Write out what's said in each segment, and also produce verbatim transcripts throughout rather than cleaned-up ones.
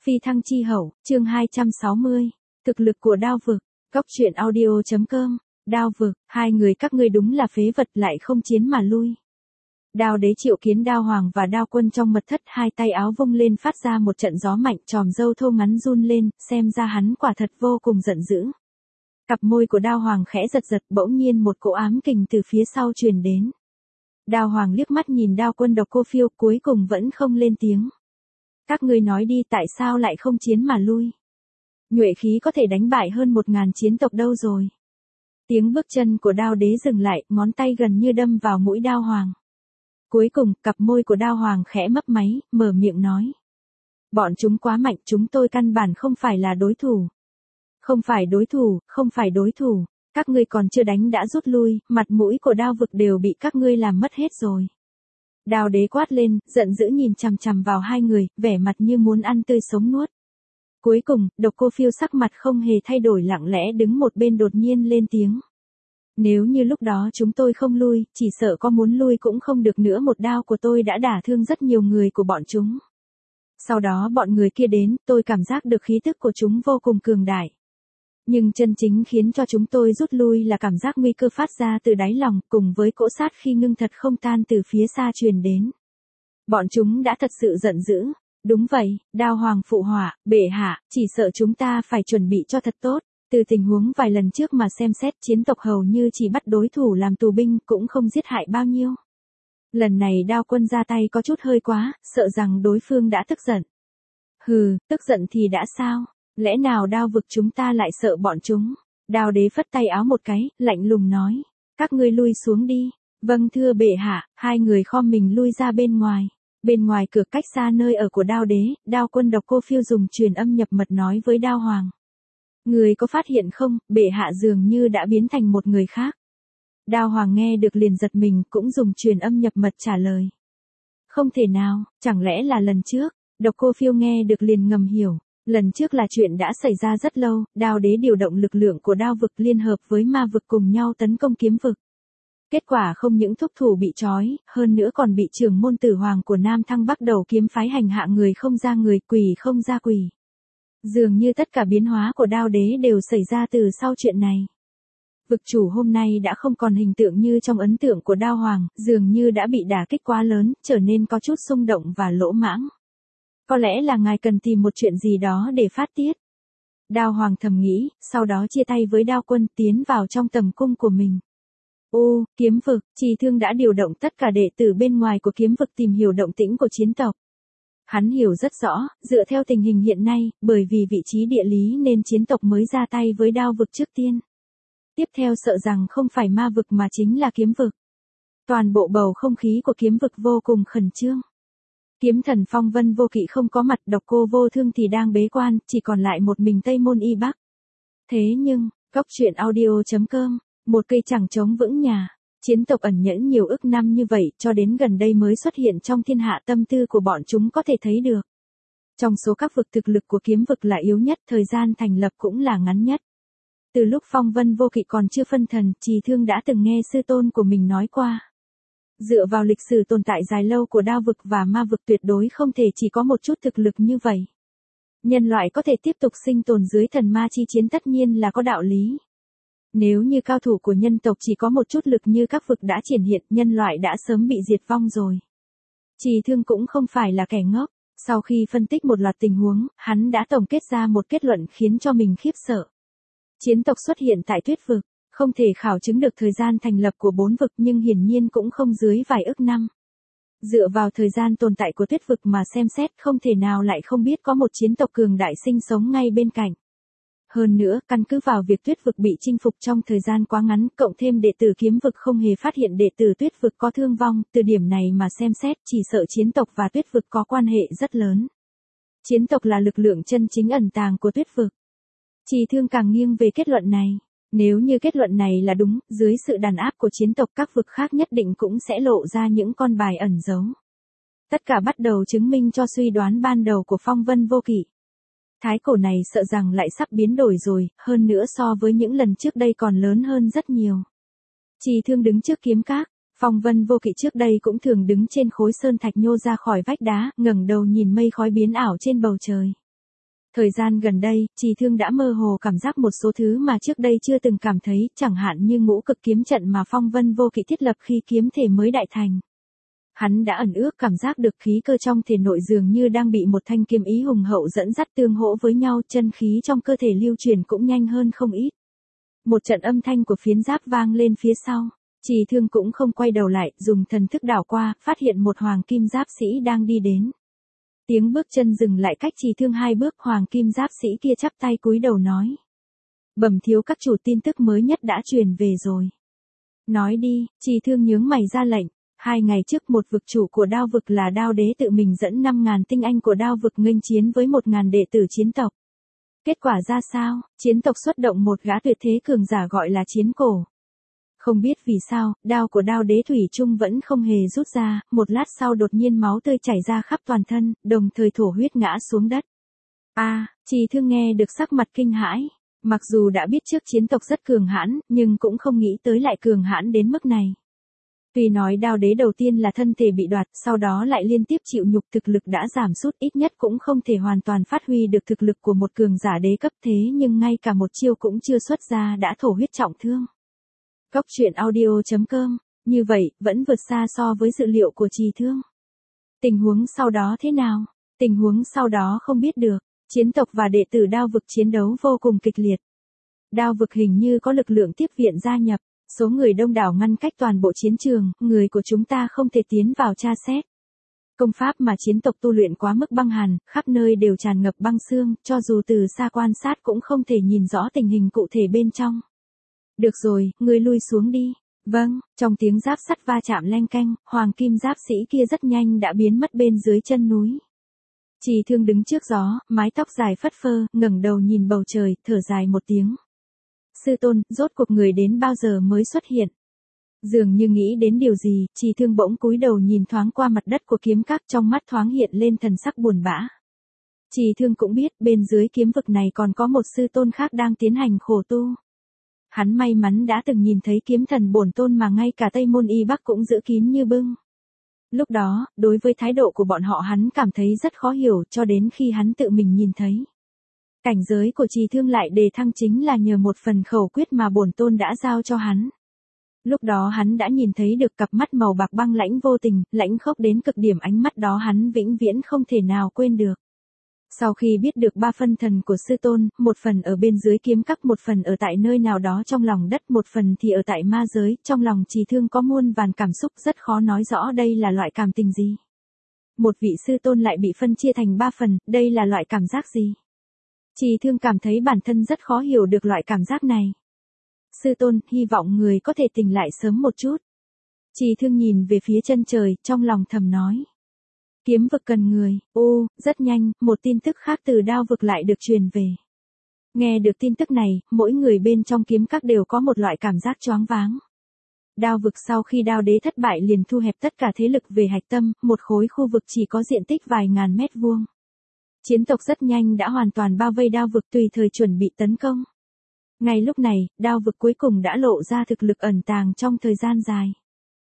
Phi thăng chi hậu, chương hai trăm sáu mươi. Thực lực của đao vực. Góc truyện audio chấm com. Đao vực, hai người các ngươi đúng là phế vật, lại không chiến mà lui. Đao đế triệu kiến đao hoàng và đao quân trong mật thất, hai tay áo vung lên phát ra một trận gió mạnh, tròm râu thô ngắn run lên, xem ra hắn quả thật vô cùng giận dữ. Cặp môi của đao hoàng khẽ giật giật, bỗng nhiên một cỗ ám kình từ phía sau truyền đến. Đao hoàng liếc mắt nhìn đao quân Độc Cô Phiêu, cuối cùng vẫn không lên tiếng. Các ngươi nói đi, tại sao lại không chiến mà lui? Nhuệ khí có thể đánh bại hơn một ngàn chiến tộc đâu rồi? Tiếng bước chân của đao đế dừng lại, ngón tay gần như đâm vào mũi đao hoàng. Cuối cùng, cặp môi của đao hoàng khẽ mấp máy, mở miệng nói. Bọn chúng quá mạnh, chúng tôi căn bản không phải là đối thủ. Không phải đối thủ, không phải đối thủ. Các ngươi còn chưa đánh đã rút lui, mặt mũi của đao vực đều bị các ngươi làm mất hết rồi. Đao đế quát lên, giận dữ nhìn chằm chằm vào hai người, vẻ mặt như muốn ăn tươi sống nuốt. Cuối cùng, Độc Cô Phiêu sắc mặt không hề thay đổi, lặng lẽ đứng một bên đột nhiên lên tiếng. Nếu như lúc đó chúng tôi không lui, chỉ sợ có muốn lui cũng không được nữa, một đao của tôi đã đả thương rất nhiều người của bọn chúng. Sau đó bọn người kia đến, tôi cảm giác được khí tức của chúng vô cùng cường đại. Nhưng chân chính khiến cho chúng tôi rút lui là cảm giác nguy cơ phát ra từ đáy lòng, cùng với cỗ sát khi ngưng thật không tan từ phía xa truyền đến. Bọn chúng đã thật sự giận dữ. Đúng vậy, đao hoàng phụ họa, bệ hạ, chỉ sợ chúng ta phải chuẩn bị cho thật tốt. Từ tình huống vài lần trước mà xem xét, chiến tộc hầu như chỉ bắt đối thủ làm tù binh, cũng không giết hại bao nhiêu. Lần này đao quân ra tay có chút hơi quá, sợ rằng đối phương đã tức giận. Hừ, tức giận thì đã sao? Lẽ nào đao vực chúng ta lại sợ bọn chúng? Đao đế phất tay áo một cái, lạnh lùng nói. Các ngươi lui xuống đi. Vâng thưa bệ hạ, hai người khom mình lui ra bên ngoài. Bên ngoài cửa cách xa nơi ở của đao đế, đao quân Độc Cô Phiêu dùng truyền âm nhập mật nói với đao hoàng. Người có phát hiện không, bệ hạ dường như đã biến thành một người khác. Đao hoàng nghe được liền giật mình, cũng dùng truyền âm nhập mật trả lời. Không thể nào, chẳng lẽ là lần trước? Độc Cô Phiêu nghe được liền ngầm hiểu. Lần trước là chuyện đã xảy ra rất lâu, đao đế điều động lực lượng của đao vực liên hợp với ma vực cùng nhau tấn công kiếm vực. Kết quả không những thúc thủ bị trói, hơn nữa còn bị trưởng môn tử hoàng của Nam Thăng Bắc Đầu kiếm phái hành hạ, người không ra người, quỷ không ra quỷ. Dường như tất cả biến hóa của đao đế đều xảy ra từ sau chuyện này. Vực chủ hôm nay đã không còn hình tượng như trong ấn tượng của đao hoàng, dường như đã bị đả kích quá lớn, trở nên có chút xung động và lỗ mãng. Có lẽ là ngài cần tìm một chuyện gì đó để phát tiết. Đao hoàng thầm nghĩ, sau đó chia tay với đao quân tiến vào trong tầm cung của mình. Ô, kiếm vực, Trì Thương đã điều động tất cả đệ tử bên ngoài của kiếm vực tìm hiểu động tĩnh của chiến tộc. Hắn hiểu rất rõ, dựa theo tình hình hiện nay, bởi vì vị trí địa lý nên chiến tộc mới ra tay với đao vực trước tiên. Tiếp theo sợ rằng không phải ma vực mà chính là kiếm vực. Toàn bộ bầu không khí của kiếm vực vô cùng khẩn trương. Kiếm thần Phong Vân Vô Kỵ không có mặt, Độc Cô Vô Thương thì đang bế quan, chỉ còn lại một mình Tây Môn Y Bắc. Thế nhưng, góc truyện audio chấm com, một cây chẳng chống vững nhà. Chiến tộc ẩn nhẫn nhiều ức năm như vậy, cho đến gần đây mới xuất hiện trong thiên hạ, tâm tư của bọn chúng có thể thấy được. Trong số các vực thực lực của kiếm vực là yếu nhất, thời gian thành lập cũng là ngắn nhất. Từ lúc Phong Vân Vô Kỵ còn chưa phân thần, Trì Thương đã từng nghe sư tôn của mình nói qua. Dựa vào lịch sử tồn tại dài lâu của đao vực và ma vực, tuyệt đối không thể chỉ có một chút thực lực như vậy. Nhân loại có thể tiếp tục sinh tồn dưới thần ma chi chiến tất nhiên là có đạo lý. Nếu như cao thủ của nhân tộc chỉ có một chút lực như các vực đã triển hiện, nhân loại đã sớm bị diệt vong rồi. Trì Thương cũng không phải là kẻ ngốc, sau khi phân tích một loạt tình huống, hắn đã tổng kết ra một kết luận khiến cho mình khiếp sợ. Chiến tộc xuất hiện tại Tuyết vực, không thể khảo chứng được thời gian thành lập của bốn vực, nhưng hiển nhiên cũng không dưới vài ức năm. Dựa vào thời gian tồn tại của Tuyết vực mà xem xét, không thể nào lại không biết có một chiến tộc cường đại sinh sống ngay bên cạnh. Hơn nữa, căn cứ vào việc Tuyết vực bị chinh phục trong thời gian quá ngắn, cộng thêm đệ tử kiếm vực không hề phát hiện đệ tử Tuyết vực có thương vong, từ điểm này mà xem xét, chỉ sợ chiến tộc và Tuyết vực có quan hệ rất lớn. Chiến tộc là lực lượng chân chính ẩn tàng của Tuyết vực. Trì Thương càng nghiêng về kết luận này. Nếu như kết luận này là đúng, dưới sự đàn áp của chiến tộc, các vực khác nhất định cũng sẽ lộ ra những con bài ẩn giấu. Tất cả bắt đầu chứng minh cho suy đoán ban đầu của Phong Vân Vô Kỵ. Thái cổ này sợ rằng lại sắp biến đổi rồi, hơn nữa so với những lần trước đây còn lớn hơn rất nhiều. Trì Thương đứng trước kiếm các, Phong Vân Vô Kỵ trước đây cũng thường đứng trên khối sơn thạch nhô ra khỏi vách đá, ngẩng đầu nhìn mây khói biến ảo trên bầu trời. Thời gian gần đây, Trì Thương đã mơ hồ cảm giác một số thứ mà trước đây chưa từng cảm thấy, chẳng hạn như ngũ cực kiếm trận mà Phong Vân Vô Kỵ thiết lập khi kiếm thể mới đại thành. Hắn đã ẩn ước cảm giác được khí cơ trong thể nội dường như đang bị một thanh kiếm ý hùng hậu dẫn dắt tương hỗ với nhau, chân khí trong cơ thể lưu truyền cũng nhanh hơn không ít. Một trận âm thanh của phiến giáp vang lên phía sau, Trì Thương cũng không quay đầu lại, dùng thần thức đảo qua, phát hiện một hoàng kim giáp sĩ đang đi đến. Tiếng bước chân dừng lại cách Trì Thương hai bước, hoàng kim giáp sĩ kia chắp tay cúi đầu nói. Bẩm thiếu các chủ, tin tức mới nhất đã truyền về rồi. Nói đi, Trì Thương nhướng mày ra lệnh. Hai ngày trước một vực chủ của đao vực là Đao Đế tự mình dẫn năm ngàn tinh anh của đao vực nghênh chiến với một ngàn đệ tử chiến tộc. Kết quả ra sao? Chiến tộc xuất động một gã tuyệt thế cường giả gọi là Chiến Cổ. Không biết vì sao, đao của Đao Đế thủy chung vẫn không hề rút ra, một lát sau đột nhiên máu tươi chảy ra khắp toàn thân, đồng thời thổ huyết ngã xuống đất. A, à, Trì Thương nghe được sắc mặt kinh hãi. Mặc dù đã biết trước chiến tộc rất cường hãn, nhưng cũng không nghĩ tới lại cường hãn đến mức này. Tuy nói Đao Đế đầu tiên là thân thể bị đoạt, sau đó lại liên tiếp chịu nhục, thực lực đã giảm sút, ít nhất cũng không thể hoàn toàn phát huy được thực lực của một cường giả đế cấp, thế nhưng ngay cả một chiêu cũng chưa xuất ra đã thổ huyết trọng thương. Cốc truyện audio chấm com, như vậy, vẫn vượt xa so với dự liệu của Trì Thương. Tình huống sau đó thế nào? Tình huống sau đó không biết được, chiến tộc và đệ tử đao vực chiến đấu vô cùng kịch liệt. Đao vực hình như có lực lượng tiếp viện gia nhập. Số người đông đảo ngăn cách toàn bộ chiến trường, người của chúng ta không thể tiến vào tra xét. Công pháp mà chiến tộc tu luyện quá mức băng hàn, khắp nơi đều tràn ngập băng xương, cho dù từ xa quan sát cũng không thể nhìn rõ tình hình cụ thể bên trong. Được rồi, ngươi lui xuống đi. Vâng, trong tiếng giáp sắt va chạm leng keng, hoàng kim giáp sĩ kia rất nhanh đã biến mất bên dưới chân núi. Trì Thương đứng trước gió, mái tóc dài phất phơ, ngẩng đầu nhìn bầu trời, thở dài một tiếng. Sư tôn, rốt cuộc người đến bao giờ mới xuất hiện? Dường như nghĩ đến điều gì, Trì Thương bỗng cúi đầu nhìn thoáng qua mặt đất của kiếm các, trong mắt thoáng hiện lên thần sắc buồn bã. Trì Thương cũng biết, bên dưới kiếm vực này còn có một sư tôn khác đang tiến hành khổ tu. Hắn may mắn đã từng nhìn thấy kiếm thần bổn tôn mà ngay cả Tây Môn Y Bắc cũng giữ kín như bưng. Lúc đó, đối với thái độ của bọn họ hắn cảm thấy rất khó hiểu, cho đến khi hắn tự mình nhìn thấy. Cảnh giới của Trì Thương lại đề thăng chính là nhờ một phần khẩu quyết mà bổn tôn đã giao cho hắn. Lúc đó hắn đã nhìn thấy được cặp mắt màu bạc băng lãnh vô tình, lãnh khốc đến cực điểm, ánh mắt đó hắn vĩnh viễn không thể nào quên được. Sau khi biết được ba phân thần của sư tôn, một phần ở bên dưới kiếm các, một phần ở tại nơi nào đó trong lòng đất, một phần thì ở tại ma giới, trong lòng Trì Thương có muôn vàn cảm xúc, rất khó nói rõ đây là loại cảm tình gì. Một vị sư tôn lại bị phân chia thành ba phần, đây là loại cảm giác gì? Trì Thương cảm thấy bản thân rất khó hiểu được loại cảm giác này. Sư tôn, hy vọng người có thể tỉnh lại sớm một chút. Trì Thương nhìn về phía chân trời, trong lòng thầm nói. Kiếm vực cần người, ô, rất nhanh, một tin tức khác từ đao vực lại được truyền về. Nghe được tin tức này, mỗi người bên trong kiếm các đều có một loại cảm giác choáng váng. Đao vực sau khi Đao Đế thất bại liền thu hẹp tất cả thế lực về hạch tâm, một khối khu vực chỉ có diện tích vài ngàn mét vuông. Chiến tộc rất nhanh đã hoàn toàn bao vây đao vực, tùy thời chuẩn bị tấn công. Ngay lúc này, đao vực cuối cùng đã lộ ra thực lực ẩn tàng trong thời gian dài.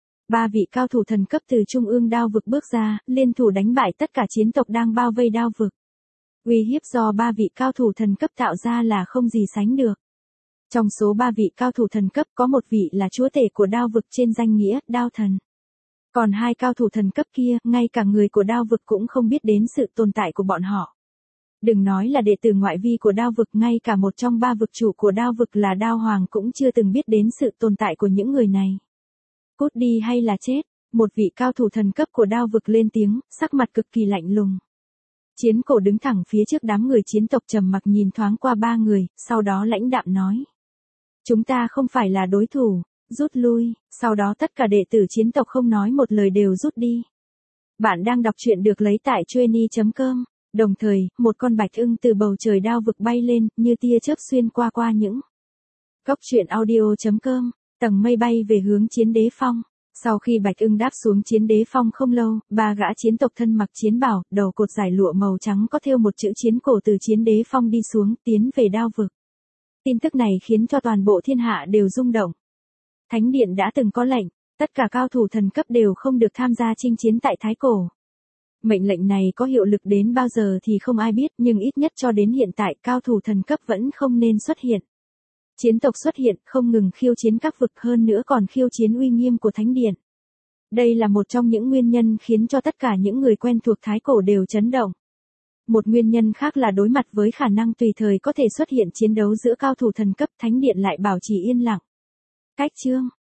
Ba vị cao thủ thần cấp từ trung ương đao vực bước ra, liên thủ đánh bại tất cả chiến tộc đang bao vây đao vực. Uy hiếp do ba vị cao thủ thần cấp tạo ra là không gì sánh được. Trong số ba vị cao thủ thần cấp có một vị là chúa tể của đao vực trên danh nghĩa, đao thần. Còn hai cao thủ thần cấp kia, ngay cả người của đao vực cũng không biết đến sự tồn tại của bọn họ. Đừng nói là đệ tử ngoại vi của đao vực, ngay cả một trong ba vực chủ của đao vực là đao hoàng cũng chưa từng biết đến sự tồn tại của những người này. Cút đi hay là chết, một vị cao thủ thần cấp của đao vực lên tiếng, sắc mặt cực kỳ lạnh lùng. Chiến Cổ đứng thẳng phía trước đám người chiến tộc trầm mặc nhìn thoáng qua ba người, sau đó lãnh đạm nói. Chúng ta không phải là đối thủ, rút lui, sau đó tất cả đệ tử chiến tộc không nói một lời đều rút đi. Bạn đang đọc truyện được lấy tại chueny chấm com, đồng thời, một con bạch ưng từ bầu trời đao vực bay lên, như tia chớp xuyên qua qua những. Cốc truyện audio chấm com, tầng mây bay về hướng Chiến Đế Phong. Sau khi bạch ưng đáp xuống Chiến Đế Phong không lâu, ba gã chiến tộc thân mặc chiến bào, đầu cột giải lụa màu trắng có thêu một chữ Chiến Cổ từ Chiến Đế Phong đi xuống, tiến về đao vực. Tin tức này khiến cho toàn bộ thiên hạ đều rung động. Thánh điện đã từng có lệnh, tất cả cao thủ thần cấp đều không được tham gia chinh chiến tại Thái Cổ. Mệnh lệnh này có hiệu lực đến bao giờ thì không ai biết, nhưng ít nhất cho đến hiện tại cao thủ thần cấp vẫn không nên xuất hiện. Chiến tộc xuất hiện không ngừng khiêu chiến các vực, hơn nữa còn khiêu chiến uy nghiêm của thánh điện. Đây là một trong những nguyên nhân khiến cho tất cả những người quen thuộc Thái Cổ đều chấn động. Một nguyên nhân khác là đối mặt với khả năng tùy thời có thể xuất hiện chiến đấu giữa cao thủ thần cấp, thánh điện lại bảo trì yên lặng. Cách chương